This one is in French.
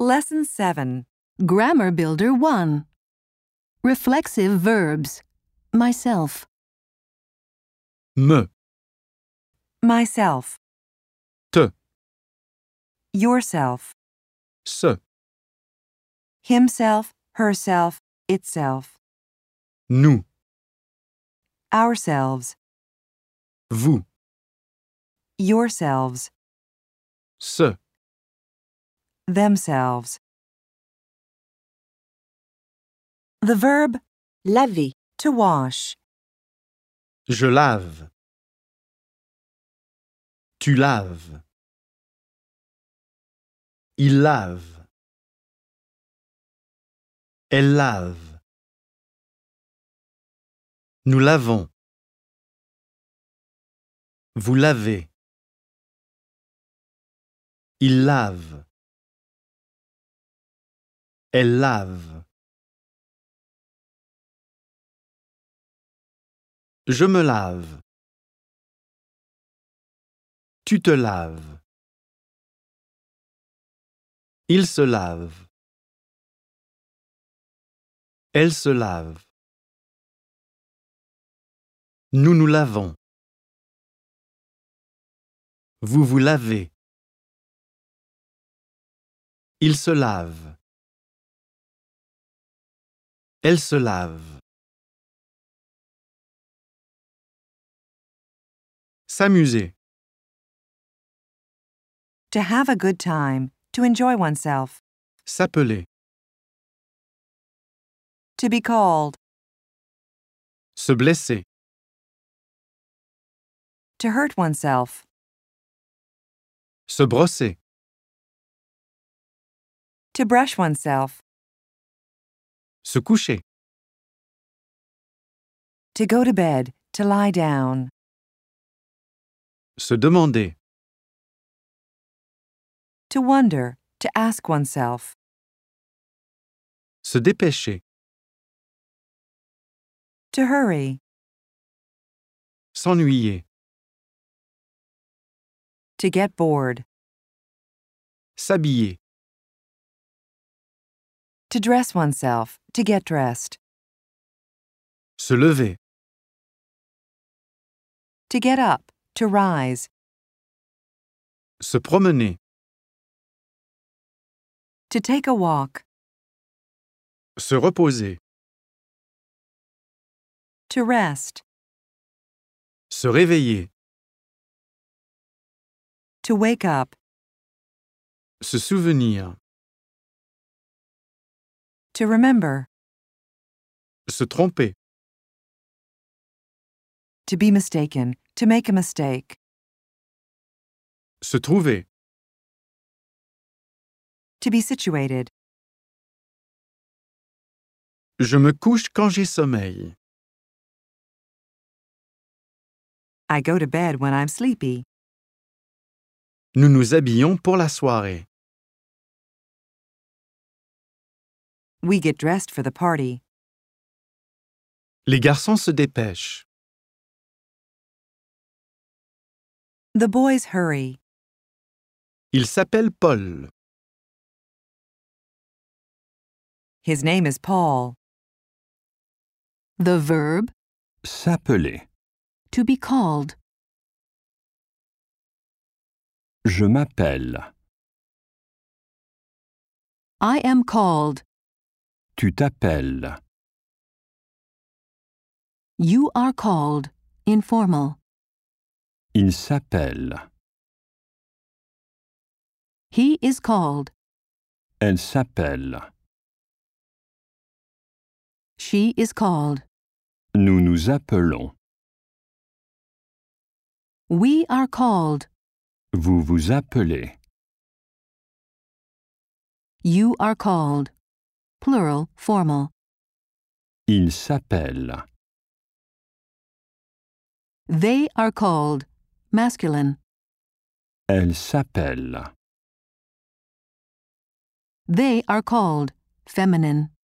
Lesson 7. Grammar Builder 1. Reflexive verbs. Myself. Me, Myself. te, Yourself. se, Himself, herself, itself. nous, Ourselves. vous, Yourselves. se, Themselves. The verb laver, to wash. je lave. Tu laves. Il lave. Elle lave. Nous lavons. Vous lavez. Il lave. Elle lave. Je me lave. Tu te laves. Il se lave. Elle se lave. Nous nous lavons. Vous vous lavez. Il se lave. Elle se lave. S'amuser. To have a good time, to enjoy oneself. S'appeler. To be called. Se blesser. To hurt oneself. Se brosser. To brush oneself. Se coucher. To go to bed, to lie down. Se demander. To wonder, to ask oneself. Se dépêcher. To hurry. S'ennuyer. To get bored. S'habiller. To dress oneself, to get dressed. Se lever. To get up, to rise. Se promener. To take a walk. Se reposer. To rest. Se réveiller. To wake up. Se souvenir. To remember. Se tromper. To be mistaken, to make a mistake. Se trouver. To be situated. Je me couche quand j'ai sommeil. I go to bed when I'm sleepy. Nous nous habillons pour la soirée. We get dressed for the party. Les garçons se dépêchent. The boys hurry. Il s'appelle Paul. His name is Paul. The verb S'appeler. to be called. Je m'appelle. I am called. Tu t'appelles. You are called. Informal. Il s'appelle. He is called. Elle s'appelle. She is called. Nous nous appelons. We are called. Vous vous appelez. You are called. Plural, formal. Il s'appelle. They are called. Masculine. Elle s'appelle. They are called. Feminine.